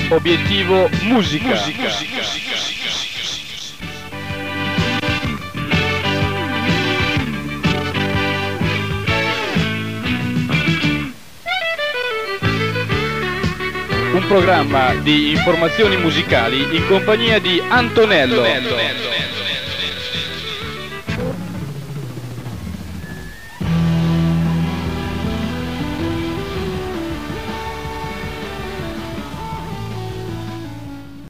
Obiettivo musica. Un programma di informazioni musicali in compagnia di Antonello.